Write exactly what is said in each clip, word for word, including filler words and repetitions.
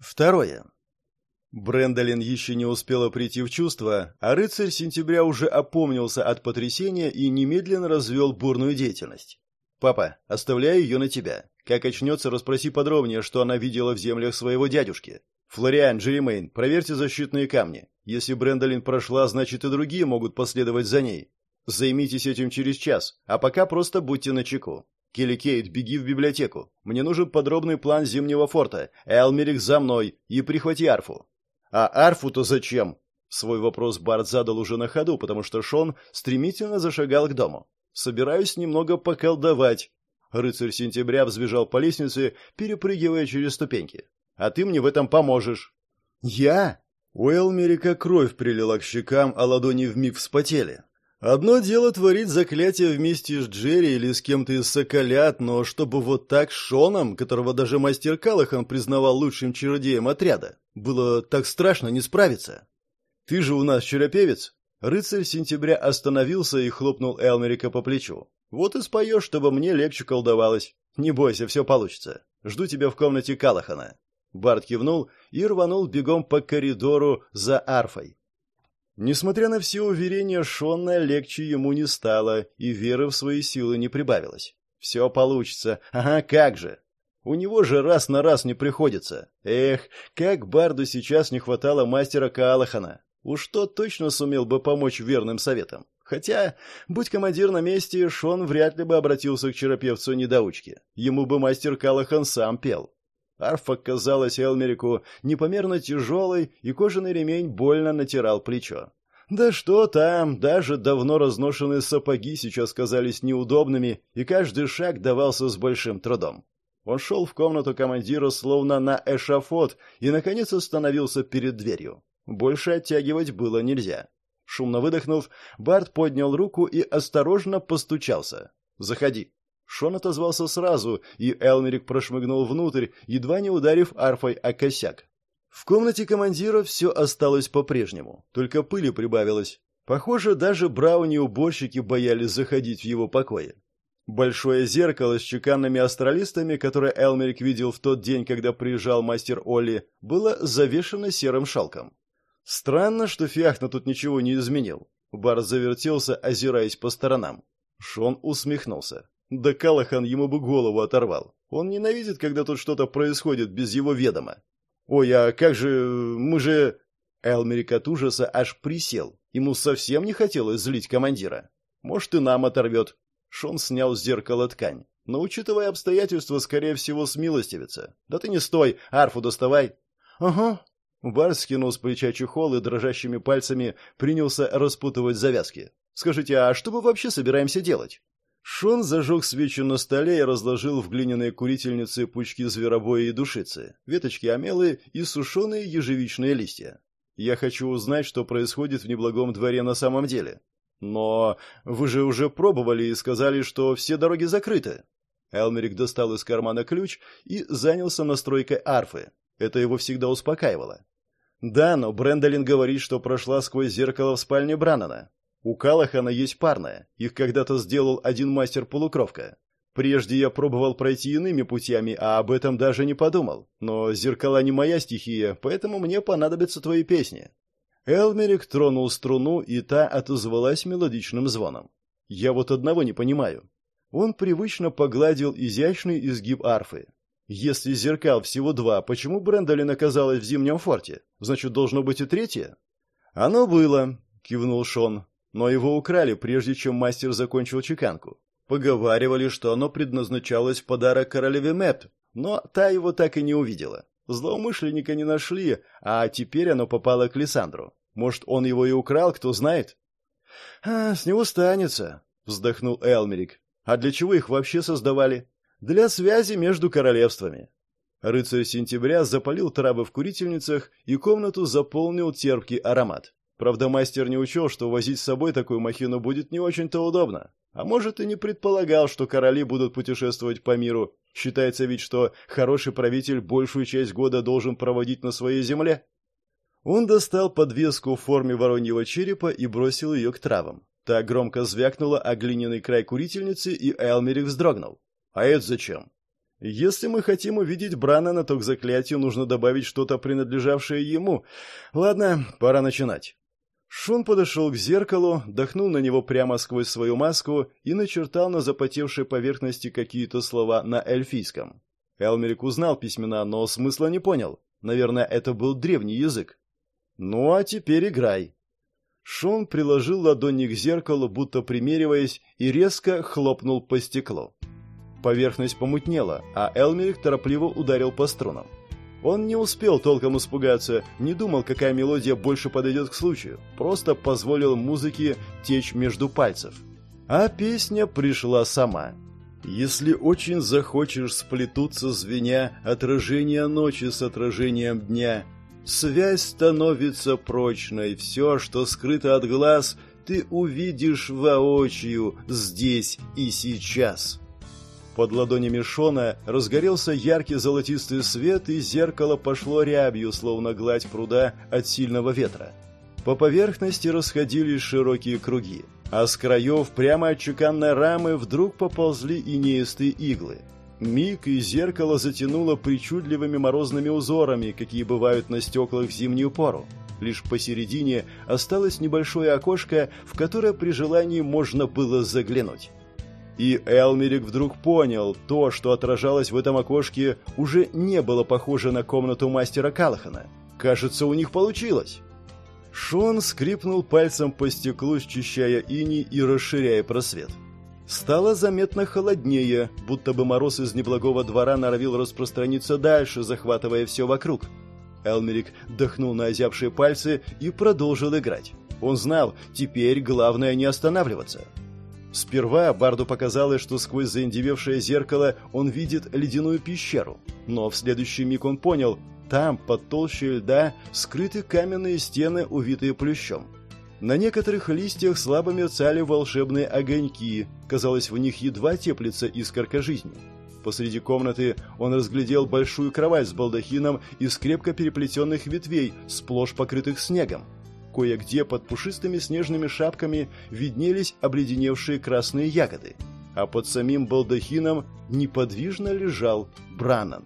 Второе. Брэндолин еще не успела прийти в чувство, а рыцарь сентября уже опомнился от потрясения и немедленно развел бурную деятельность. «Папа, оставляю ее на тебя. Как очнется, расспроси подробнее, что она видела в землях своего дядюшки. Флориан, Джеремейн, проверьте защитные камни. Если Брэндолин прошла, значит и другие могут последовать за ней. Займитесь этим через час, а пока просто будьте начеку. Келли Кейт, беги в библиотеку. Мне нужен подробный план Зимнего форта. Элмерик за мной и прихвати арфу». «А арфу-то зачем?» Свой вопрос Барт задал уже на ходу, потому что Шон стремительно зашагал к дому. «Собираюсь немного поколдовать». Рыцарь сентября взбежал по лестнице, перепрыгивая через ступеньки. «А ты мне в этом поможешь». «Я?» У Элмерика кровь прилила к щекам, а ладони вмиг вспотели. Одно дело творить заклятие вместе с Джерри или с кем-то из соколят, но чтобы вот так с Шоном, которого даже мастер Калахан признавал лучшим чародеем отряда, было так страшно не справиться. «Ты же у нас чаропевец?» Рыцарь сентября остановился и хлопнул Элмерика по плечу. «Вот и споешь, чтобы мне легче колдовалось. Не бойся, все получится. Жду тебя в комнате Калахана». Барт кивнул и рванул бегом по коридору за арфой. Несмотря на все уверения Шона, легче ему не стало, и веры в свои силы не прибавилось. «Все получится. Ага, как же!» У него же раз на раз не приходится. Эх, как Барду сейчас не хватало мастера Каалахана. Уж тот точно сумел бы помочь верным советам. Хотя, будь командир на месте, Шон вряд ли бы обратился к чаропевцу-недоучке. Ему бы мастер Каалахан сам пел. Арфа казалась Элмерику непомерно тяжелой, и кожаный ремень больно натирал плечо. Да что там, даже давно разношенные сапоги сейчас казались неудобными, и каждый шаг давался с большим трудом. Он шел в комнату командира словно на эшафот и, наконец, остановился перед дверью. Больше оттягивать было нельзя. Шумно выдохнув, Барт поднял руку и осторожно постучался. «Заходи». Шон отозвался сразу, и Элмерик прошмыгнул внутрь, едва не ударив арфой о косяк. В комнате командира все осталось по-прежнему, только пыли прибавилось. Похоже, даже брауни-уборщики боялись заходить в его покои. Большое зеркало с чеканными астралистами, которое Элмерик видел в тот день, когда приезжал мастер Олли, было завешено серым шелком. Странно, что Фиахна тут ничего не изменил. Барт завертелся, озираясь по сторонам. Шон усмехнулся. Да Калахан ему бы голову оторвал. Он ненавидит, когда тут что-то происходит без его ведома. «Ой, а как же... мы же...» Элмерик от ужаса аж присел. Ему совсем не хотелось злить командира. «Может, и нам оторвет». Шон снял с зеркала ткань. «Но, учитывая обстоятельства, скорее всего, смилостивится. Да ты не стой, арфу доставай». «Ага». Барт скинул с плеча чехол и дрожащими пальцами принялся распутывать завязки. «Скажите, а что мы вообще собираемся делать?» Шон зажег свечу на столе и разложил в глиняные курительницы пучки зверобоя и душицы, веточки омелы и сушеные ежевичные листья. «Я хочу узнать, что происходит в неблагом дворе на самом деле». «Но вы же уже пробовали и сказали, что все дороги закрыты». Элмерик достал из кармана ключ и занялся настройкой арфы. Это его всегда успокаивало. «Да, но Брэндолин говорит, что прошла сквозь зеркало в спальне Браннана. У Калахана есть парная. Их когда-то сделал один мастер-полукровка. Прежде я пробовал пройти иными путями, а об этом даже не подумал. Но зеркала не моя стихия, поэтому мне понадобятся твои песни». Элмерик тронул струну, и та отозвалась мелодичным звоном. «Я вот одного не понимаю». Он привычно погладил изящный изгиб арфы. «Если зеркал всего два, почему Брэндолин оказалась в Зимнем форте? Значит, должно быть и третье?» «Оно было», — кивнул Шон. «Но его украли, прежде чем мастер закончил чеканку. Поговаривали, что оно предназначалось в подарок королеве Мэпт, но та его так и не увидела. Злоумышленника не нашли, а теперь оно попало к Лиссандру. Может, он его и украл, кто знает?» «А, с него станется», — вздохнул Элмерик. «А для чего их вообще создавали?» «Для связи между королевствами». Рыцарь сентября запалил травы в курительницах, и комнату заполнил терпкий аромат. Правда, мастер не учел, что возить с собой такую махину будет не очень-то удобно. А может, и не предполагал, что короли будут путешествовать по миру. Считается ведь, что хороший правитель большую часть года должен проводить на своей земле. Он достал подвеску в форме вороньего черепа и бросил ее к травам. Та громко звякнула о глиняный край курительницы, и Элмерик вздрогнул. «А это зачем?» Если мы хотим увидеть Браннана, то к заклятию нужно добавить что-то, принадлежавшее ему. Ладно, пора начинать. Шон подошел к зеркалу, дохнул на него прямо сквозь свою маску и начертал на запотевшей поверхности какие-то слова на эльфийском. Элмерик узнал письмена, но смысла не понял. Наверное, это был древний язык. «Ну, а теперь играй». Шон приложил ладони к зеркалу, будто примериваясь, и резко хлопнул по стеклу. Поверхность помутнела, а Элмерик торопливо ударил по струнам. Он не успел толком испугаться, не думал, какая мелодия больше подойдет к случаю, просто позволил музыке течь между пальцев. А песня пришла сама. «Если очень захочешь сплетутся звеня отражения ночи с отражением дня, связь становится прочной, все, что скрыто от глаз, ты увидишь воочию здесь и сейчас». Под ладонями Шона разгорелся яркий золотистый свет, и зеркало пошло рябью, словно гладь пруда от сильного ветра. По поверхности расходились широкие круги, а с краев прямо от чеканной рамы вдруг поползли инеистые иглы. Миг, и зеркало затянуло причудливыми морозными узорами, какие бывают на стеклах в зимнюю пору. Лишь посередине осталось небольшое окошко, в которое при желании можно было заглянуть. И Элмерик вдруг понял, то, что отражалось в этом окошке, уже не было похоже на комнату мастера Калахана. Кажется, у них получилось. Шон скрипнул пальцем по стеклу, счищая иней и расширяя просвет. Стало заметно холоднее, будто бы мороз из неблагого двора норовил распространиться дальше, захватывая все вокруг. Элмерик дохнул на озябшие пальцы и продолжил играть. Он знал, теперь главное не останавливаться. Сперва Барду показалось, что сквозь заиндевевшее зеркало он видит ледяную пещеру, но в следующий миг он понял, там, под толщей льда, скрыты каменные стены, увитые плющом. На некоторых листьях слабо мерцали волшебные огоньки, казалось, в них едва теплится искорка жизни. Посреди комнаты он разглядел большую кровать с балдахином из крепко переплетенных ветвей, сплошь покрытых снегом. Кое-где под пушистыми снежными шапками виднелись обледеневшие красные ягоды, а под самим балдахином неподвижно лежал Браннан.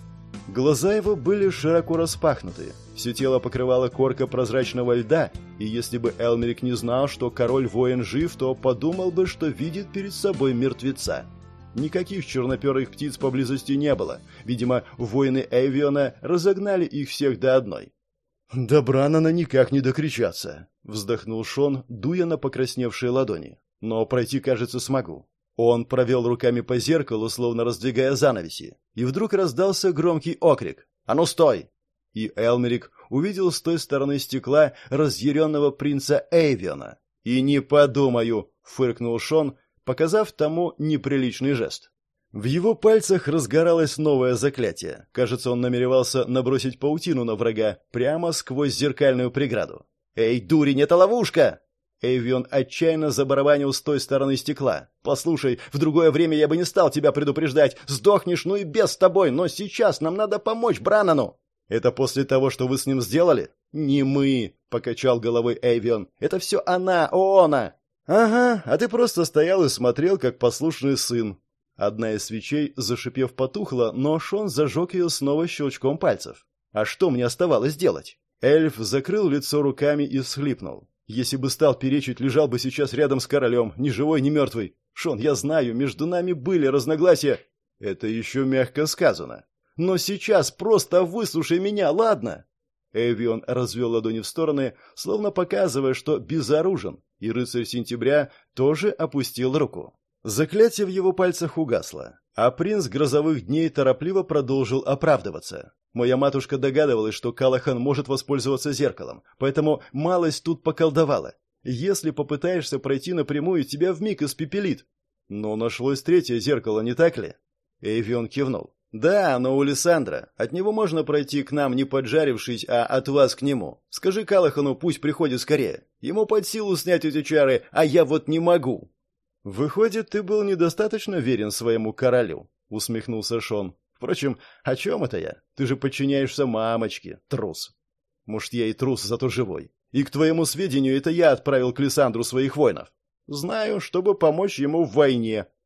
Глаза его были широко распахнуты, все тело покрывало корка прозрачного льда, и если бы Элмерик не знал, что король-воин жив, то подумал бы, что видит перед собой мертвеца. Никаких черноперых птиц поблизости не было, видимо, воины Эйвиона разогнали их всех до одной. «До Браннана никак не докричаться», — вздохнул Шон, дуя на покрасневшие ладони. «Но пройти, кажется, смогу». Он провел руками по зеркалу, словно раздвигая занавеси, и вдруг раздался громкий окрик: «А ну стой!» И Элмерик увидел с той стороны стекла разъяренного принца Эйвиона. «И не подумаю!» — фыркнул Шон, показав тому неприличный жест. В его пальцах разгоралось новое заклятие. Кажется, он намеревался набросить паутину на врага прямо сквозь зеркальную преграду. «Эй, дурень, это ловушка!» Эйвион отчаянно забарабанил с той стороны стекла. «Послушай, в другое время я бы не стал тебя предупреждать. Сдохнешь, ну и без с тобой, но сейчас нам надо помочь Браннану!» «Это после того, что вы с ним сделали?» «Не мы», — покачал головой Эйвион. «Это все она, Оона!» «Ага, а ты просто стоял и смотрел, как послушный сын». Одна из свечей, зашипев, потухла, но Шон зажег ее снова щелчком пальцев. А что мне оставалось делать? Эльф закрыл лицо руками и всхлипнул. Если бы стал перечить, лежал бы сейчас рядом с королем, ни живой, ни мертвый. Шон, я знаю, между нами были разногласия. Это еще мягко сказано. Но сейчас просто выслушай меня, ладно? Эйвион развел ладони в стороны, словно показывая, что безоружен, и рыцарь Сентября тоже опустил руку. Заклятие в его пальцах угасло, а принц грозовых дней торопливо продолжил оправдываться. Моя матушка догадывалась, что Калахан может воспользоваться зеркалом, поэтому малость тут поколдовала. Если попытаешься пройти напрямую, тебя вмиг испепелит. Но нашлось третье зеркало, не так ли? Эйвион кивнул. Да, но у Лиссандра. От него можно пройти к нам, не поджарившись, а от вас к нему. Скажи Калахану, пусть приходит скорее. Ему под силу снять эти чары, а я вот не могу. «Выходит, ты был недостаточно верен своему королю», — усмехнулся Шон. «Впрочем, о чем это я? Ты же подчиняешься мамочке, трус». «Может, я и трус, зато живой. И, к твоему сведению, это я отправил к Лиссандру своих воинов». «Знаю, чтобы помочь ему в войне».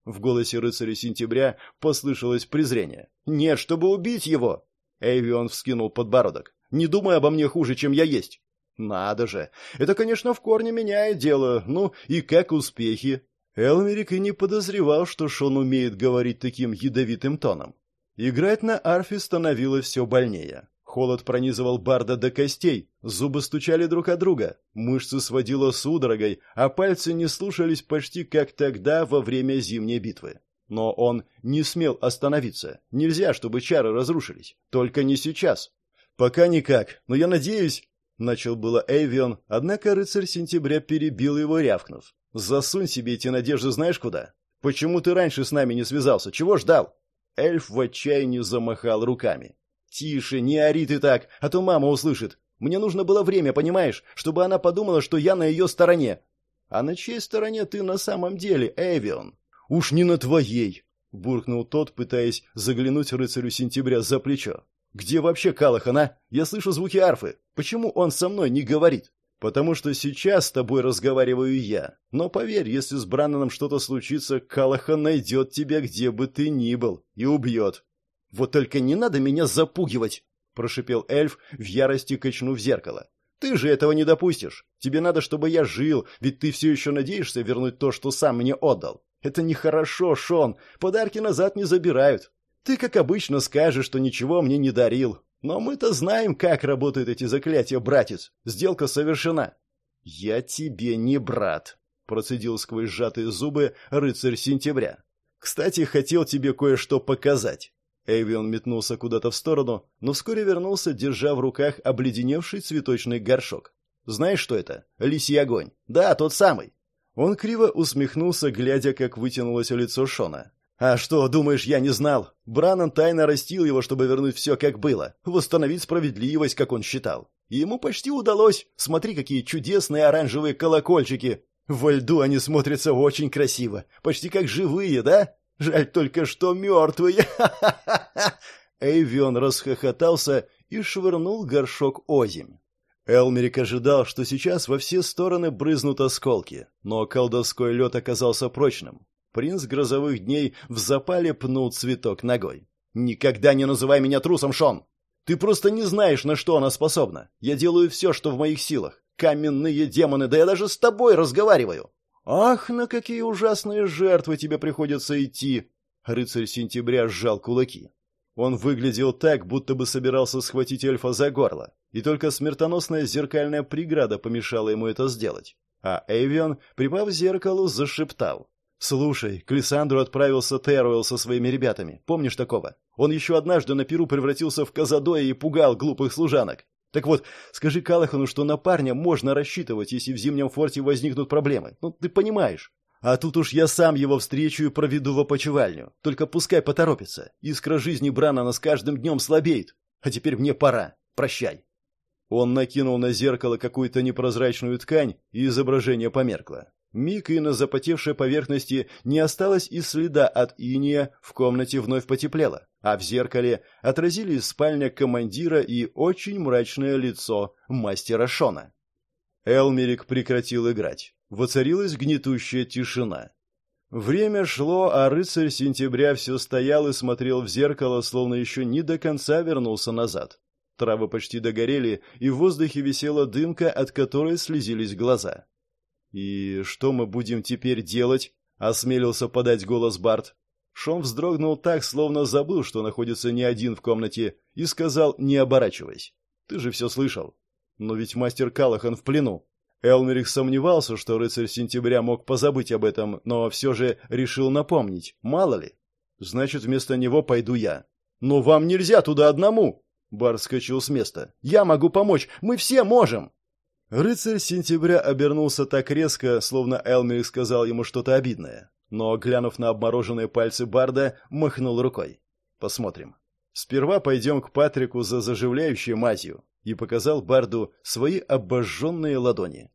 В голосе рыцаря сентября послышалось презрение. «Нет, чтобы убить его!» Эйвион вскинул подбородок. «Не думай обо мне хуже, чем я есть!» «Надо же! Это, конечно, в корне меняет дело. Ну, и как успехи?» Элмерик и не подозревал, что Шон умеет говорить таким ядовитым тоном. Играть на арфе становилось все больнее. Холод пронизывал Барда до костей, зубы стучали друг от друга, мышцы сводило судорогой, а пальцы не слушались почти как тогда во время зимней битвы. Но он не смел остановиться. Нельзя, чтобы чары разрушились. Только не сейчас. «Пока никак, но я надеюсь...» Начал было Эйвион, однако рыцарь сентября перебил его, рявкнув. «Засунь себе эти надежды знаешь куда? Почему ты раньше с нами не связался? Чего ждал?» Эльф в отчаянии замахал руками. «Тише, не ори ты так, а то мама услышит. Мне нужно было время, понимаешь, чтобы она подумала, что я на ее стороне». «А на чьей стороне ты на самом деле, Эйвион?» «Уж не на твоей», — буркнул тот, пытаясь заглянуть рыцарю сентября за плечо. «Где вообще Калахан, а? Я слышу звуки арфы. Почему он со мной не говорит?» «Потому что сейчас с тобой разговариваю я. Но поверь, если с Браннаном что-то случится, Калахан найдет тебя, где бы ты ни был, и убьет». «Вот только не надо меня запугивать!» – прошипел эльф, в ярости качнув зеркало. «Ты же этого не допустишь. Тебе надо, чтобы я жил, ведь ты все еще надеешься вернуть то, что сам мне отдал. Это нехорошо, Шон. Подарки назад не забирают. Ты, как обычно, скажешь, что ничего мне не дарил. Но мы-то знаем, как работают эти заклятия, братец. Сделка совершена». «Я тебе не брат», – процедил сквозь сжатые зубы рыцарь сентября. «Кстати, хотел тебе кое-что показать». Эйвион метнулся куда-то в сторону, но вскоре вернулся, держа в руках обледеневший цветочный горшок. «Знаешь, что это? Лисий огонь. Да, тот самый». Он криво усмехнулся, глядя, как вытянулось лицо Шона. «А что, думаешь, я не знал? Браннан тайно растил его, чтобы вернуть все, как было, восстановить справедливость, как он считал. И ему почти удалось. Смотри, какие чудесные оранжевые колокольчики. Во льду они смотрятся очень красиво, почти как живые, да? Жаль только, что мертвые!» Эйвион расхохотался и швырнул горшок озимь. Элмерик ожидал, что сейчас во все стороны брызнут осколки, но колдовской лед оказался прочным. Принц грозовых дней в запале пнул цветок ногой. «Никогда не называй меня трусом, Шон! Ты просто не знаешь, на что она способна. Я делаю все, что в моих силах. Каменные демоны, да я даже с тобой разговариваю!» «Ах, на какие ужасные жертвы тебе приходится идти!» Рыцарь сентября сжал кулаки. Он выглядел так, будто бы собирался схватить эльфа за горло, и только смертоносная зеркальная преграда помешала ему это сделать. А Эйвион, припав к зеркалу, зашептал. «Слушай, к Лиссандру отправился Теруэл со своими ребятами. Помнишь такого? Он еще однажды на пиру превратился в Казадоя и пугал глупых служанок. Так вот, скажи Калахану, что на парня можно рассчитывать, если в Зимнем форте возникнут проблемы. Ну, ты понимаешь. А тут уж я сам его встречу и проведу в опочивальню. Только пускай поторопится. Искра жизни Браннана с каждым днем слабеет. А теперь мне пора. Прощай». Он накинул на зеркало какую-то непрозрачную ткань, и изображение померкло. Миг, и на запотевшей поверхности не осталось и следа от иния, в комнате вновь потеплело, а в зеркале отразились спальня командира и очень мрачное лицо мастера Шона. Элмерик прекратил играть. Воцарилась гнетущая тишина. Время шло, а рыцарь сентября все стоял и смотрел в зеркало, словно еще не до конца вернулся назад. Травы почти догорели, и в воздухе висела дымка, от которой слезились глаза. «И что мы будем теперь делать?» — осмелился подать голос Барт. Шон вздрогнул так, словно забыл, что находится не один в комнате, и сказал, не оборачиваясь. «Ты же все слышал. Но ведь мастер Калахан в плену». Элмерик сомневался, что рыцарь сентября мог позабыть об этом, но все же решил напомнить. Мало ли. «Значит, вместо него пойду я». «Но вам нельзя туда одному!» Барт вскочил с места. «Я могу помочь! Мы все можем!» Рыцарь сентября обернулся так резко, словно Элмерик сказал ему что-то обидное. Но, глянув на обмороженные пальцы Барда, махнул рукой. «Посмотрим. Сперва пойдем к Патрику за заживляющей мазью», и показал Барду свои обожженные ладони.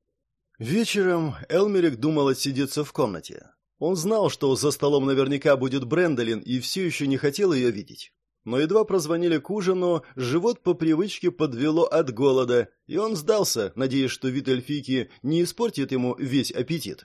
Вечером Элмерик думал отсидеться в комнате. Он знал, что за столом наверняка будет Брэндолин, и все еще не хотел ее видеть. Но едва прозвонили к ужину, живот по привычке подвело от голода, и он сдался, надеясь, что вид эльфийки не испортит ему весь аппетит.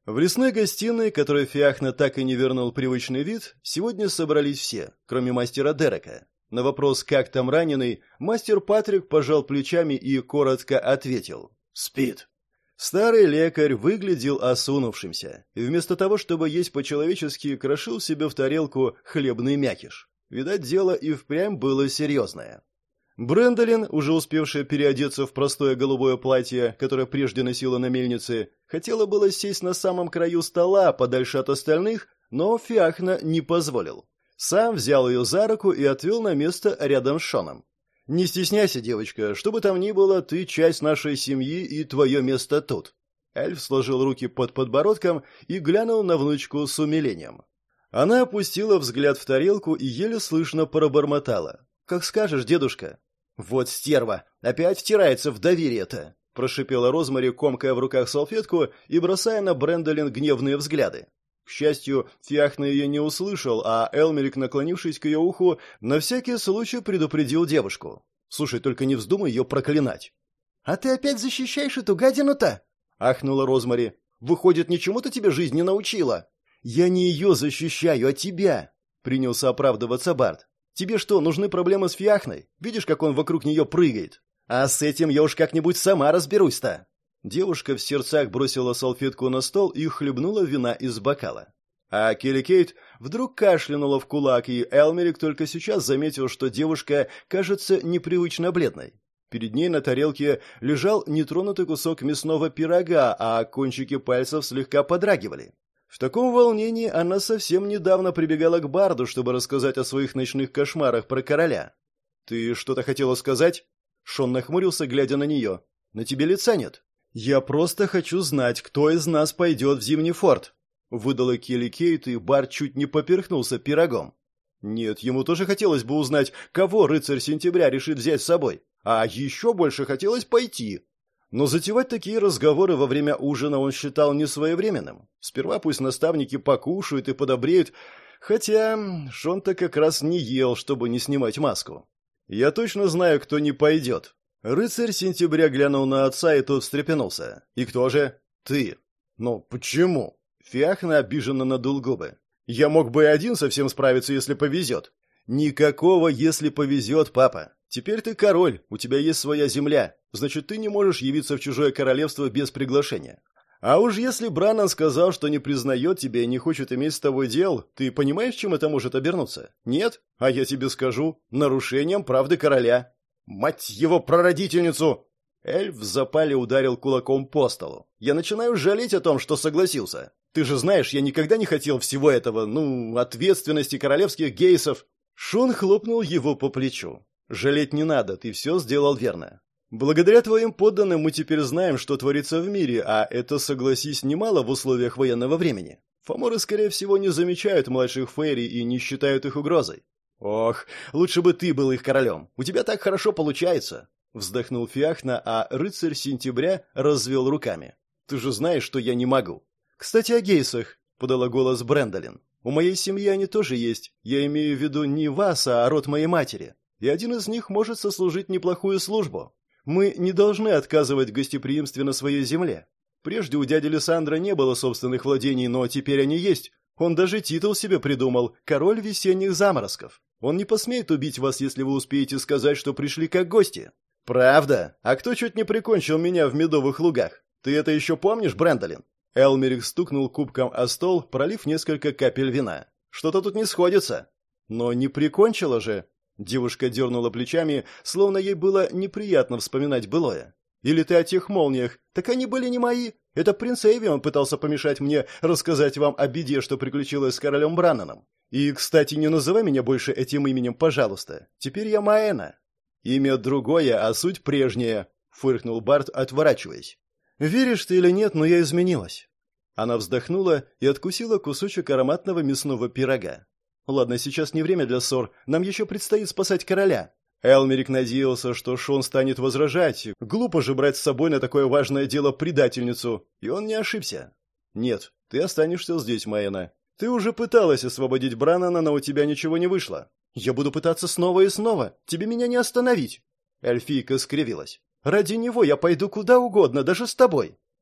В лесной гостиной, которой Фиахна так и не вернул привычный вид, сегодня собрались все, кроме мастера Дерека. На вопрос «как там раненый?», мастер Патрик пожал плечами и коротко ответил «спит». Старый лекарь выглядел осунувшимся, и вместо того, чтобы есть по-человечески, крошил себе в тарелку хлебный мякиш. Видать, дело и впрямь было серьезное. Брэндолин, уже успевшая переодеться в простое голубое платье, которое прежде носила на мельнице, хотела было сесть на самом краю стола, подальше от остальных, но Фиахна не позволил. Сам взял ее за руку и отвел на место рядом с Шоном. «Не стесняйся, девочка, что бы там ни было, ты часть нашей семьи, и твое место тут». Эльф сложил руки под подбородком и глянул на внучку с умилением. Она опустила взгляд в тарелку и еле слышно пробормотала. «Как скажешь, дедушка». «Вот стерва! Опять втирается в доверие-то!» — прошипела Розмари, комкая в руках салфетку и бросая на Брэндолин гневные взгляды. К счастью, Фиахна ее не услышал, а Элмерик, наклонившись к ее уху, на всякий случай предупредил девушку. «Слушай, только не вздумай ее проклинать». «А ты опять защищаешь эту гадину-то?» — ахнула Розмари. «Выходит, ничему-то тебе жизнь не научила». «Я не ее защищаю, а тебя!» — принялся оправдываться Барт. «Тебе что, нужны проблемы с Фиахной? Видишь, как он вокруг нее прыгает? А с этим я уж как-нибудь сама разберусь-то!» Девушка в сердцах бросила салфетку на стол и хлебнула вина из бокала. А Келли Кейт вдруг кашлянула в кулак, и Элмерик только сейчас заметил, что девушка кажется непривычно бледной. Перед ней на тарелке лежал нетронутый кусок мясного пирога, а кончики пальцев слегка подрагивали. В таком волнении она совсем недавно прибегала к Барду, чтобы рассказать о своих ночных кошмарах про короля. «Ты что-то хотела сказать?» Шон нахмурился, глядя на нее. «На тебе лица нет». «Я просто хочу знать, кто из нас пойдет в Зимний форт», — выдала Келли Кейт, и Бард чуть не поперхнулся пирогом. Нет, ему тоже хотелось бы узнать, кого рыцарь сентября решит взять с собой, а еще больше хотелось пойти. Но затевать такие разговоры во время ужина он считал несвоевременным. Сперва пусть наставники покушают и подобреют, хотя Шон-то как раз не ел, чтобы не снимать маску. «Я точно знаю, кто не пойдет». Рыцарь сентября глянул на отца, и тот встрепенулся. «И кто же?» «Ты». «Но почему?» Фиахна обиженно надул губы. «Я мог бы и один совсем справиться, если повезет». «Никакого «если повезет», папа. Теперь ты король, у тебя есть своя земля, значит, ты не можешь явиться в чужое королевство без приглашения. А уж если Браннан сказал, что не признает тебя и не хочет иметь с тобой дел, ты понимаешь, чем это может обернуться? Нет? А я тебе скажу, нарушением правды короля». «Мать его прародительницу!» Эльф в запале ударил кулаком по столу. «Я начинаю жалеть о том, что согласился. Ты же знаешь, я никогда не хотел всего этого, ну, ответственности королевских гейсов». Шон хлопнул его по плечу. «Жалеть не надо, ты все сделал верно. Благодаря твоим подданным мы теперь знаем, что творится в мире, а это, согласись, немало в условиях военного времени. Фоморы, скорее всего, не замечают младших фейри и не считают их угрозой». «Ох, лучше бы ты был их королем. У тебя так хорошо получается!» Вздохнул Фиахна, а рыцарь сентября развел руками. «Ты же знаешь, что я не могу». «Кстати, о гейсах», — подала голос Брэндолин. «У моей семьи они тоже есть. Я имею в виду не вас, а род моей матери. И один из них может сослужить неплохую службу. Мы не должны отказывать в гостеприимстве на своей земле. Прежде у дяди Лиссандра не было собственных владений, но теперь они есть. Он даже титул себе придумал — «Король весенних заморозков». Он не посмеет убить вас, если вы успеете сказать, что пришли как гости». «Правда? А кто чуть не прикончил меня в медовых лугах? Ты это еще помнишь, Брэндолин?» Элмерик стукнул кубком о стол, пролив несколько капель вина. «Что-то тут не сходится». «Но не прикончила же». Девушка дернула плечами, словно ей было неприятно вспоминать былое. «Или ты о тех молниях? Так они были не мои. Это принц Эйвион пытался помешать мне рассказать вам о беде, что приключилось с королем Браннаном. И, кстати, не называй меня больше этим именем, пожалуйста. Теперь я Маэна». «Имя другое, а суть прежняя», — фыркнул Барт, отворачиваясь. «Веришь ты или нет, но я изменилась». Она вздохнула и откусила кусочек ароматного мясного пирога. «Ладно, сейчас не время для ссор, нам еще предстоит спасать короля». Элмерик надеялся, что Шон станет возражать. Глупо же брать с собой на такое важное дело предательницу. И он не ошибся. «Нет, ты останешься здесь, Маэна. Ты уже пыталась освободить Браннана, но у тебя ничего не вышло. Я буду пытаться снова и снова. Тебе меня не остановить». Эльфийка скривилась. «Ради него я пойду куда угодно, даже с тобой».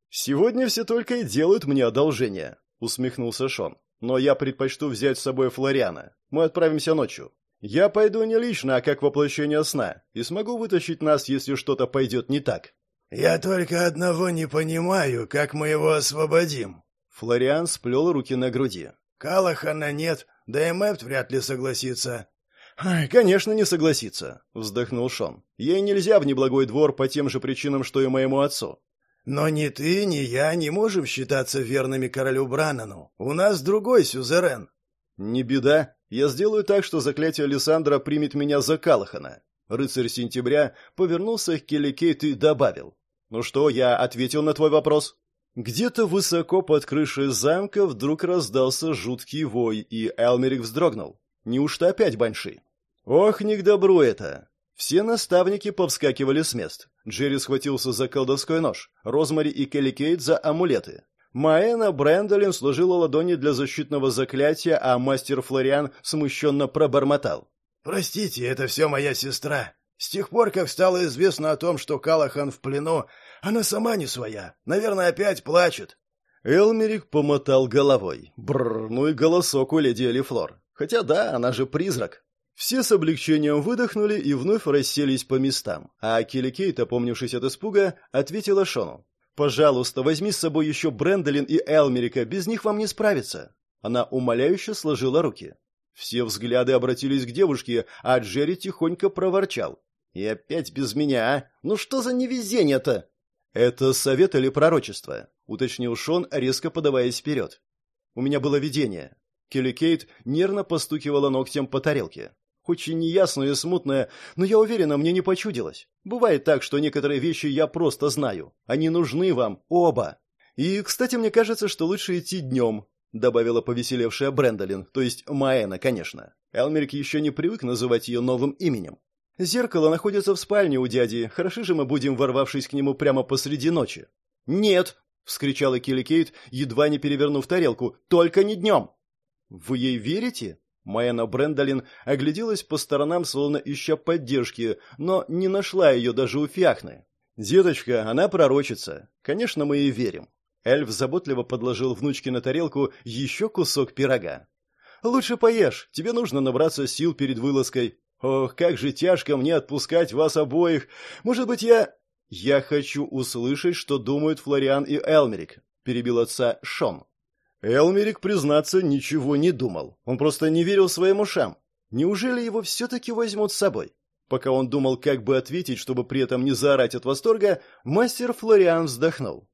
«Сегодня все только и делают мне одолжение», — усмехнулся Шон. «Но я предпочту взять с собой Флориана. Мы отправимся ночью. Я пойду не лично, а как воплощение сна, и смогу вытащить нас, если что-то пойдет не так». «Я только одного не понимаю, как мы его освободим». Флориан сплел руки на груди. «Калахана нет, да и Мэпт вряд ли согласится». «Конечно, не согласится», — вздохнул Шон. «Ей нельзя в неблагой двор по тем же причинам, что и моему отцу». «Но ни ты, ни я не можем считаться верными королю Бранану. У нас другой сюзерен». «Не беда. Я сделаю так, что заклятие Лиссандра примет меня за Калахана». Рыцарь Сентября повернулся к Келли Кейт и добавил. «Ну что, я ответил на твой вопрос?» Где-то высоко под крышей замка вдруг раздался жуткий вой, и Элмерик вздрогнул. Неужто опять банши? Ох, не к добру это. Все наставники повскакивали с мест. Джерри схватился за колдовской нож, Розмари и Келли Кейт за амулеты. Маэна Брэндолин сложила ладони для защитного заклятия, а мастер Флориан смущенно пробормотал. «Простите, это все моя сестра. С тех пор, как стало известно о том, что Калахан в плену, она сама не своя. Наверное, опять плачет». Элмерик помотал головой. Бррр, ну и голосок у леди Элифлор. Хотя да, она же призрак. Все с облегчением выдохнули и вновь расселись по местам, а Келли Кейт, опомнившись от испуга, ответила Шону. «Пожалуйста, возьми с собой еще Брэндолин и Элмерика, без них вам не справиться». Она умоляюще сложила руки. Все взгляды обратились к девушке, а Джерри тихонько проворчал. «И опять без меня, а? Ну что за невезение-то?» «Это совет или пророчество?» — уточнил Шон, резко подаваясь вперед. «У меня было видение». Келли Кейт нервно постукивала ногтем по тарелке. Очень неясное и смутное, но я уверена, мне не почудилось. Бывает так, что некоторые вещи я просто знаю. Они нужны вам, оба. И, кстати, мне кажется, что лучше идти днем», — добавила повеселевшая Брэндолин, то есть Маэна, конечно. Элмерик еще не привык называть ее новым именем. «Зеркало находится в спальне у дяди. Хороши же мы будем, ворвавшись к нему прямо посреди ночи». «Нет!» — вскричала Келли Кейт, едва не перевернув тарелку. «Только не днем!» «Вы ей верите?» Маэна Брэндолин огляделась по сторонам, словно ища поддержки, но не нашла ее даже у Фиахны. «Деточка, она пророчица. Конечно, мы ей верим». Эльф заботливо подложил внучке на тарелку еще кусок пирога. «Лучше поешь, тебе нужно набраться сил перед вылазкой. Ох, как же тяжко мне отпускать вас обоих. Может быть, я...» «Я хочу услышать, что думают Флориан и Элмерик», — перебил отца Шон. Элмерик, признаться, ничего не думал. Он просто не верил своим ушам. Неужели его все-таки возьмут с собой? Пока он думал, как бы ответить, чтобы при этом не заорать от восторга, мастер Флориан вздохнул.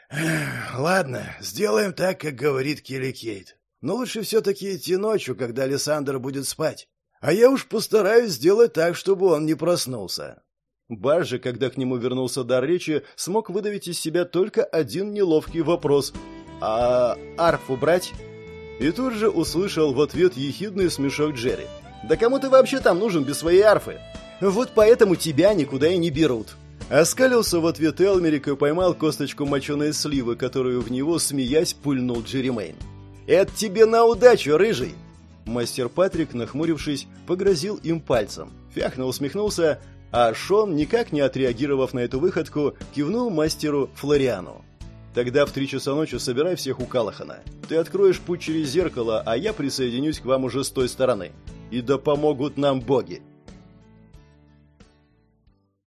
«Ладно, сделаем так, как говорит Келли Кейт. Но лучше все-таки идти ночью, когда Александр будет спать. А я уж постараюсь сделать так, чтобы он не проснулся». Баржи, когда к нему вернулся дар речи, смог выдавить из себя только один неловкий вопрос. «А арфу брать?» И тут же услышал в ответ ехидный смешок Джерри. «Да кому ты вообще там нужен без своей арфы? Вот поэтому тебя никуда и не берут». Оскалился в ответ Элмерик и поймал косточку моченой сливы, которую в него, смеясь, пульнул Джерри Мэйн. «Это тебе на удачу, рыжий!» Мастер Патрик, нахмурившись, погрозил им пальцем. Фиахна усмехнулся, а Шон, никак не отреагировав на эту выходку, кивнул мастеру Флориану. «Тогда в три часа ночи собирай всех у Калахана. Ты откроешь путь через зеркало, а я присоединюсь к вам уже с той стороны. И да помогут нам боги!»